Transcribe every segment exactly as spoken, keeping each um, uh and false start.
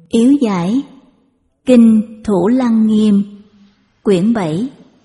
Yếu giải. Kinh Thủ Lăng Nghiêm, quyển bảy.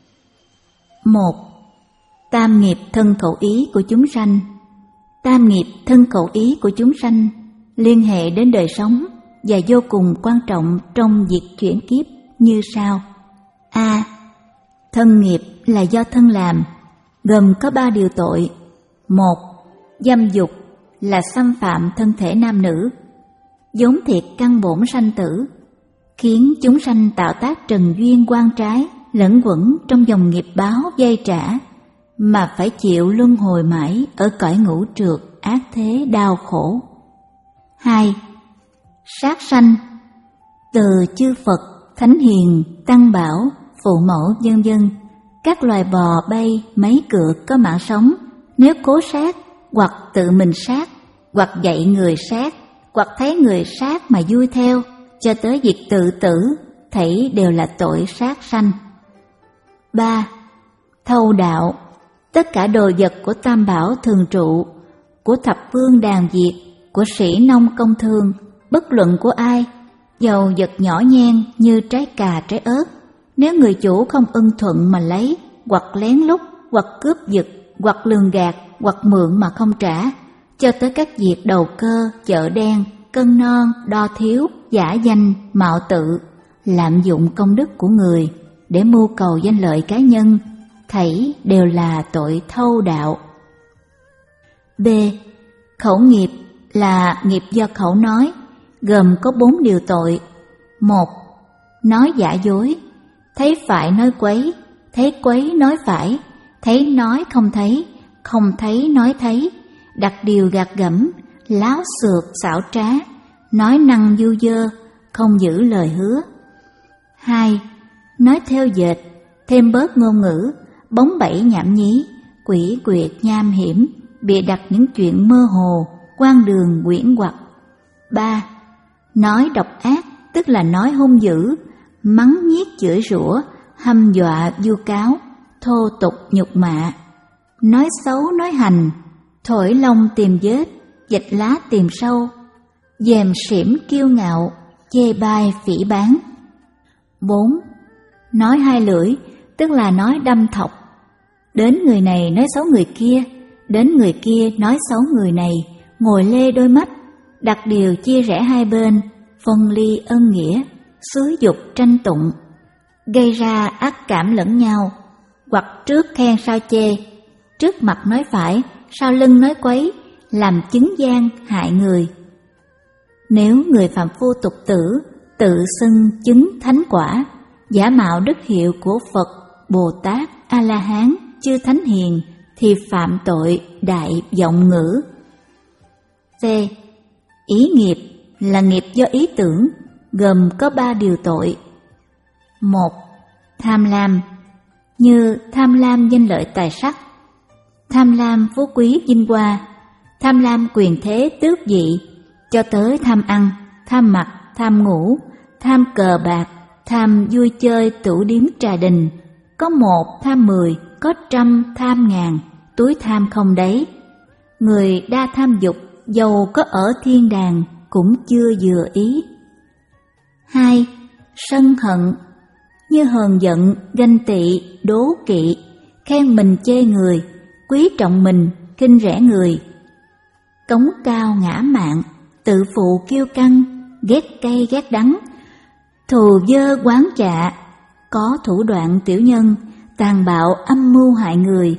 Một. Tam nghiệp thân khẩu ý của chúng sanh. Tam nghiệp thân khẩu ý của chúng sanh liên hệ đến đời sống và vô cùng quan trọng trong việc chuyển kiếp như sau. A. Thân nghiệp là do thân làm, gồm có ba điều tội. Một. Dâm dục là xâm phạm thân thể nam nữ, vốn thiệt căn bổn sanh tử, khiến chúng sanh tạo tác trần duyên oan trái, lẫn quẩn trong dòng nghiệp báo dây trả, mà phải chịu luân hồi mãi ở cõi ngũ trượt ác thế đau khổ. Hai. Sát sanh, từ chư Phật, Thánh Hiền, Tăng Bảo, Phụ Mẫu vân vân, các loài bò bay, máy cựa có mạng sống, nếu cố sát, hoặc tự mình sát, hoặc dạy người sát, hoặc thấy người sát mà vui theo, cho tới việc tự tử, thảy đều là tội sát sanh. Ba. Thâu đạo, tất cả đồ vật của Tam Bảo thường trụ, của thập phương đàn diệt, của sĩ nông công thương, bất luận của ai, dầu vật nhỏ nhen như trái cà trái ớt, nếu người chủ không ưng thuận mà lấy, hoặc lén lút, hoặc cướp giật, hoặc lường gạt, hoặc mượn mà không trả, cho tới các việc đầu cơ, chợ đen, cân non, đo thiếu, giả danh, mạo tự, lạm dụng công đức của người để mưu cầu danh lợi cá nhân, thảy đều là tội thâu đạo. B. Khẩu nghiệp là nghiệp do khẩu nói, gồm có bốn điều tội. Một. Nói giả dối, thấy phải nói quấy, thấy quấy nói phải, thấy nói không thấy, không thấy nói thấy, đặt điều gạt gẫm, láo xược xảo trá, nói năng du dơ, không giữ lời hứa. Hai. Nói theo dệt, thêm bớt ngôn ngữ, bóng bẩy nhảm nhí, quỷ quyệt nham hiểm, bịa đặt những chuyện mơ hồ, quan đường quyển hoặc. Ba. Nói độc ác, tức là nói hung dữ, mắng nhiếc chửi rủa, hăm dọa vu cáo, thô tục nhục mạ, nói xấu nói hành, thổi lông tìm vết, vạch lá tìm sâu, dèm xỉm kiêu ngạo, chê bai phỉ báng. Bốn. Nói hai lưỡi, tức là nói đâm thọc, đến người này nói xấu người kia, đến người kia nói xấu người này, ngồi lê đôi mắt, đặt điều chia rẽ hai bên, phân ly ân nghĩa, xúi dục tranh tụng, gây ra ác cảm lẫn nhau, hoặc trước khen sau chê, trước mặt nói phải, sau lưng nói quấy, làm chứng gian hại người. Nếu người phạm phu tục tử tự xưng chứng thánh quả, giả mạo đức hiệu của Phật, Bồ Tát, A-la-hán, chư Thánh Hiền, thì phạm tội đại vọng ngữ. C. Ý nghiệp là nghiệp do ý tưởng, gồm có ba điều tội. Một. Tham lam, như tham lam danh lợi tài sắc, tham lam phú quý vinh hoa, tham lam quyền thế tước vị, cho tới tham ăn, tham mặc, tham ngủ, tham cờ bạc, tham vui chơi tửu điếm trà đình, có một tham mười, có trăm tham ngàn, túi tham không đáy. Người đa tham dục, dầu có ở thiên đàng cũng chưa vừa ý. Hai. Sân hận, như hờn giận, ganh tị, đố kỵ, khen mình chê người, quý trọng mình, khinh rẻ người, cống cao ngã mạn, tự phụ kiêu căng, ghét cay ghét đắng, thù dơ quán chạ, có thủ đoạn tiểu nhân, tàn bạo âm mưu hại người.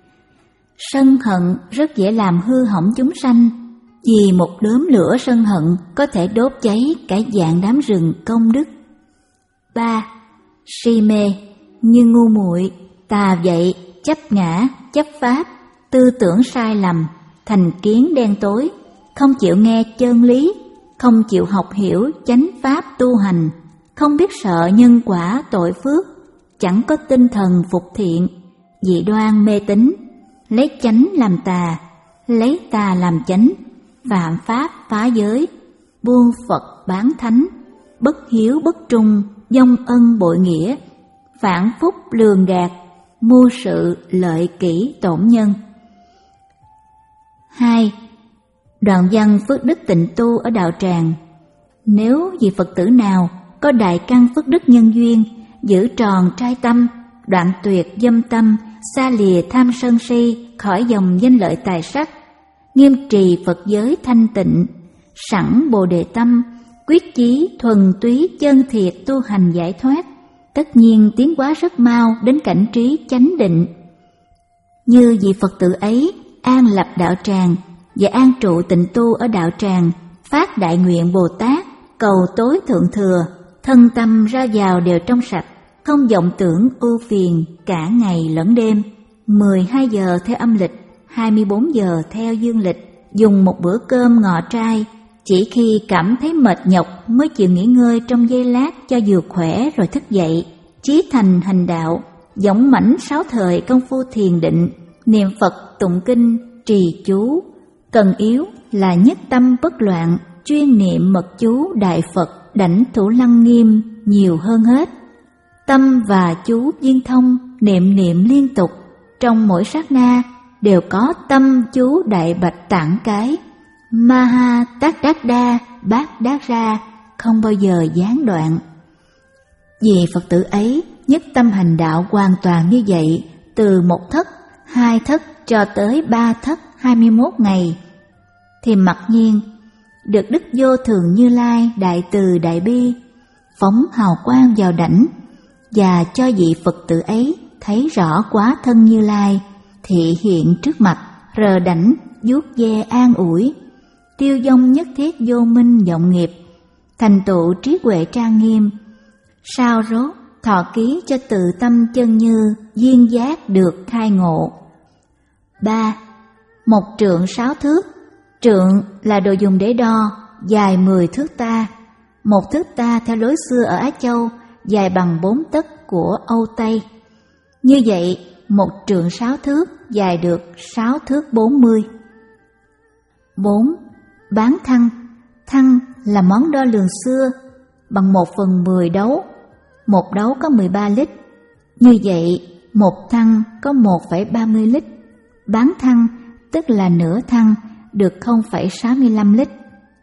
Sân hận rất dễ làm hư hỏng chúng sanh, vì một đốm lửa sân hận có thể đốt cháy cả vạn đám rừng công đức. Ba. Si mê, như ngu muội, tà dậy, chấp ngã, chấp pháp, tư tưởng sai lầm, thành kiến đen tối, không chịu nghe chân lý, không chịu học hiểu chánh pháp tu hành, không biết sợ nhân quả tội phước, chẳng có tinh thần phục thiện, dị đoan mê tín, lấy chánh làm tà, lấy tà làm chánh, phạm pháp phá giới, buông Phật bán thánh, bất hiếu bất trung, vong ân bội nghĩa, phản phúc lường gạt, mưu sự lợi kỷ tổn nhân. Hai. Đoạn văn phước đức tịnh tu ở đạo tràng, Nếu vị Phật tử nào có đại căn phước đức nhân duyên, giữ tròn trai tâm, đoạn tuyệt dâm tâm, xa lìa tham sân si, khỏi dòng danh lợi tài sắc, nghiêm trì Phật giới thanh tịnh, sẵn bồ đề tâm, quyết chí thuần túy chân thiệt tu hành giải thoát, tất nhiên tiến hóa rất mau đến cảnh trí chánh định. Như vị Phật tử ấy an lập đạo tràng và an trụ tịnh tu ở đạo tràng, phát đại nguyện Bồ Tát, cầu tối thượng thừa, thân tâm ra vào đều trong sạch, không vọng tưởng ưu phiền cả ngày lẫn đêm, mười hai giờ theo âm lịch, hai mươi bốn giờ theo dương lịch, dùng một bữa cơm ngọ trai, chỉ khi cảm thấy mệt nhọc mới chịu nghỉ ngơi trong giây lát cho vừa khỏe rồi thức dậy, chí thành hành đạo, dõng mãnh sáu thời công phu thiền định, niệm Phật tụng kinh, trì chú, cần yếu là nhất tâm bất loạn, chuyên niệm mật chú Đại Phật Đảnh Thủ Lăng Nghiêm nhiều hơn hết. Tâm và chú viên thông, niệm niệm liên tục, trong mỗi sát na đều có tâm chú Đại Bạch Tạng Cái, Maha Tát Đát Đa Bát Đát Ra, không bao giờ gián đoạn. Vì Phật tử ấy nhất tâm hành đạo hoàn toàn như vậy, từ một thất, hai thất cho tới ba thất hai mươi mốt ngày, thì mặc nhiên được Đức Vô Thường Như Lai Đại Từ Đại Bi phóng hào quang vào đảnh, và cho vị Phật tử ấy thấy rõ quá thân Như Lai thị hiện trước mặt, rờ đảnh vuốt ve an ủi, tiêu vong nhất thiết vô minh vọng nghiệp, thành tựu trí huệ trang nghiêm, sao rốt thọ ký cho tự tâm chân như duyên giác được khai ngộ. Ba. Một trượng sáu thước. Trượng là đồ dùng để đo, dài mười thước ta. Một thước ta theo lối xưa ở Á Châu dài bằng bốn tấc của Âu Tây. Như vậy, một trượng sáu thước dài được sáu thước bốn mươi. Bốn. Bán thăng. Thăng là món đo lường xưa, bằng một phần mười đấu. Một đấu có mười ba lít. Như vậy, một thăng có một phẩy ba mươi lít. Bán thăng tức là nửa thăng được không phẩy sáu mươi lăm lít.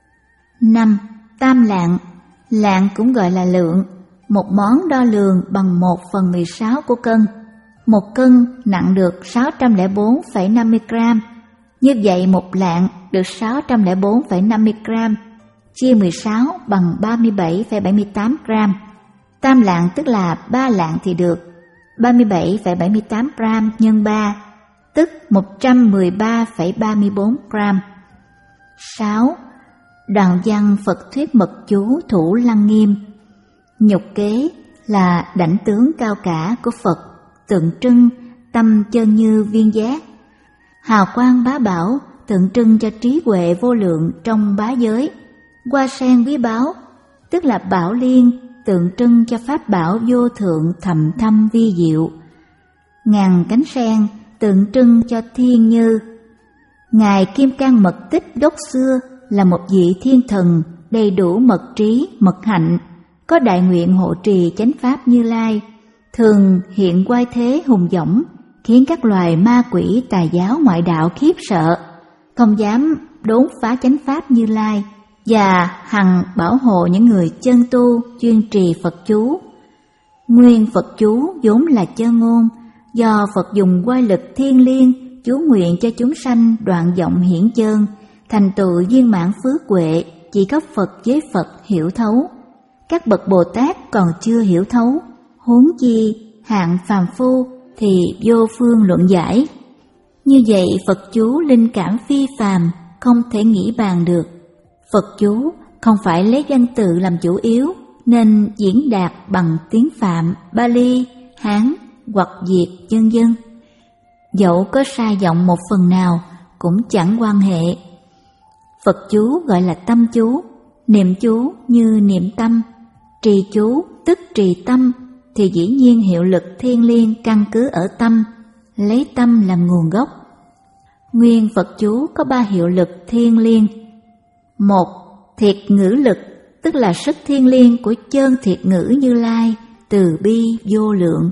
Năm. Tam lạng. Lạng cũng gọi là lượng, một món đo lường bằng một phần mười sáu của cân. Một cân nặng được sáu trăm lẻ bốn phẩy năm mươi gram. Như vậy một lạng được sáu trăm lẻ bốn phẩy năm mươi gram, chia mười sáu bằng ba mươi bảy phẩy bảy mươi tám gram. Tam lạng tức là ba lạng thì được ba mươi bảy phẩy bảy mươi tám gram nhân ba, tức một trăm mười ba phẩy ba mươi bốn gram. Sáu. Đoạn văn Phật thuyết mật chú Thủ Lăng Nghiêm. Nhục kế là đảnh tướng cao cả của Phật, tượng trưng tâm chân như viên giác. Hào quang bá bảo tượng trưng cho trí huệ vô lượng trong bá giới. Hoa sen quý báu tức là bảo liên, tượng trưng cho pháp bảo vô thượng thầm thâm vi diệu. Ngàn cánh sen tượng trưng cho thiên như. Ngài Kim Cang Mật Tích đốt xưa là một vị thiên thần đầy đủ mật trí, mật hạnh, có đại nguyện hộ trì chánh pháp Như Lai, thường hiện quay thế hùng dõng, khiến các loài ma quỷ tà giáo ngoại đạo khiếp sợ, không dám đốn phá chánh pháp Như Lai, và hằng bảo hộ những người chân tu chuyên trì Phật chú. Nguyên Phật chú vốn là chân ngôn, do Phật dùng oai lực thiên liêng chú nguyện cho chúng sanh đoạn vọng hiển chân, thành tựu viên mãn phước huệ, chỉ có Phật với Phật hiểu thấu. Các bậc Bồ Tát còn chưa hiểu thấu, huống chi hạng phàm phu thì vô phương luận giải. Như vậy Phật chú linh cảm phi phàm, không thể nghĩ bàn được. Phật chú không phải lấy văn tự làm chủ yếu, nên diễn đạt bằng tiếng Phạm, Bali, Hán hoặc Việt vân vân. Dẫu có sai giọng một phần nào cũng chẳng quan hệ. Phật chú gọi là tâm chú, niệm chú như niệm tâm, trì chú tức trì tâm, thì dĩ nhiên hiệu lực thiên liêng căn cứ ở tâm, lấy tâm làm nguồn gốc. Nguyên Phật chú có ba hiệu lực thiên liêng. Một, thiệt ngữ lực, tức là sức thiên liêng của chân thiệt ngữ Như Lai, từ bi vô lượng.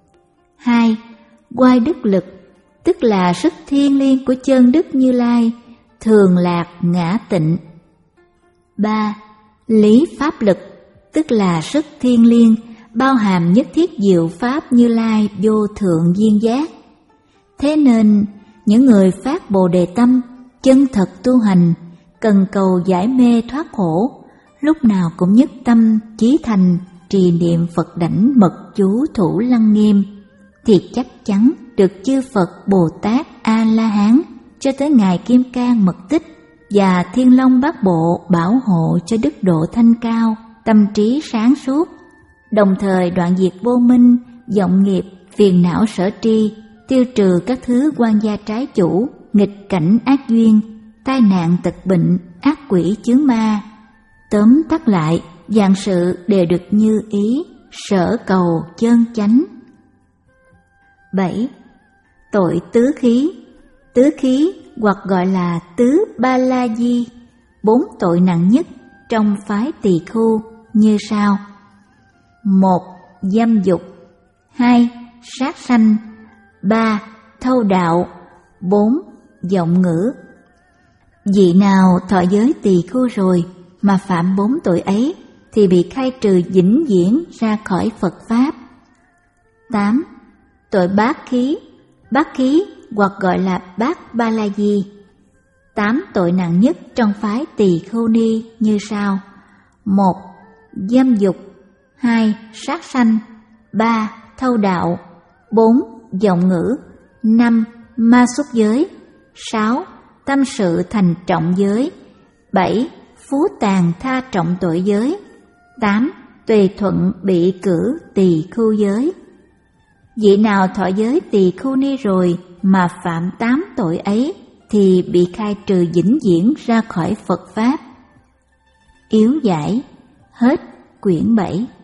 Hai, oai đức lực, tức là sức thiên liêng của chân đức Như Lai, thường lạc ngã tịnh. Ba, Lý pháp lực tức là sức thiêng liêng, bao hàm nhất thiết diệu pháp Như Lai vô thượng duyên giác. Thế nên, những người phát Bồ Đề tâm, chân thật tu hành, cần cầu giải mê thoát khổ, lúc nào cũng nhất tâm chí thành trì niệm Phật đảnh mật chú Thủ Lăng Nghiêm, thì chắc chắn được chư Phật Bồ Tát A La Hán cho tới ngài Kim Cang Mật Tích và Thiên Long Bát Bộ bảo hộ cho đức độ thanh cao, tâm trí sáng suốt, đồng thời đoạn diệt vô minh, vọng nghiệp, phiền não sở tri, tiêu trừ các thứ quan gia trái chủ, nghịch cảnh ác duyên, tai nạn tật bệnh, ác quỷ chướng ma. Tóm tắt lại, vạn sự đều được như ý, sở cầu chân chánh. bảy. Tội tứ khí. Tứ khí hoặc gọi là tứ ba la di, bốn tội nặng nhất trong phái Tỳ Khưu như sau: một. Dâm dục. Hai. Sát sanh. Ba. Thâu đạo. Bốn. Vọng ngữ. Vị nào thọ giới Tỳ Khưu rồi mà phạm bốn tội ấy thì bị khai trừ vĩnh viễn ra khỏi Phật Pháp. tám. Tội bát khí. Bát khí hoặc gọi là bát ba la di. Tám tội nặng nhất trong phái Tỳ Khưu ni như sau: một. Dâm dục. Hai. Sát sanh. Ba. Thâu đạo. Bốn. Vọng ngữ. Năm. Ma xuất giới. Sáu. Tâm sự thành trọng giới. Bảy. Phú tàn tha trọng tội giới. Tám. Tùy thuận bị cử Tỳ Khưu giới. Vị nào thọ giới Tỳ Khưu ni rồi mà phạm tám tội ấy thì bị khai trừ vĩnh viễn ra khỏi Phật Pháp. Yếu giải. Hết quyển bảy.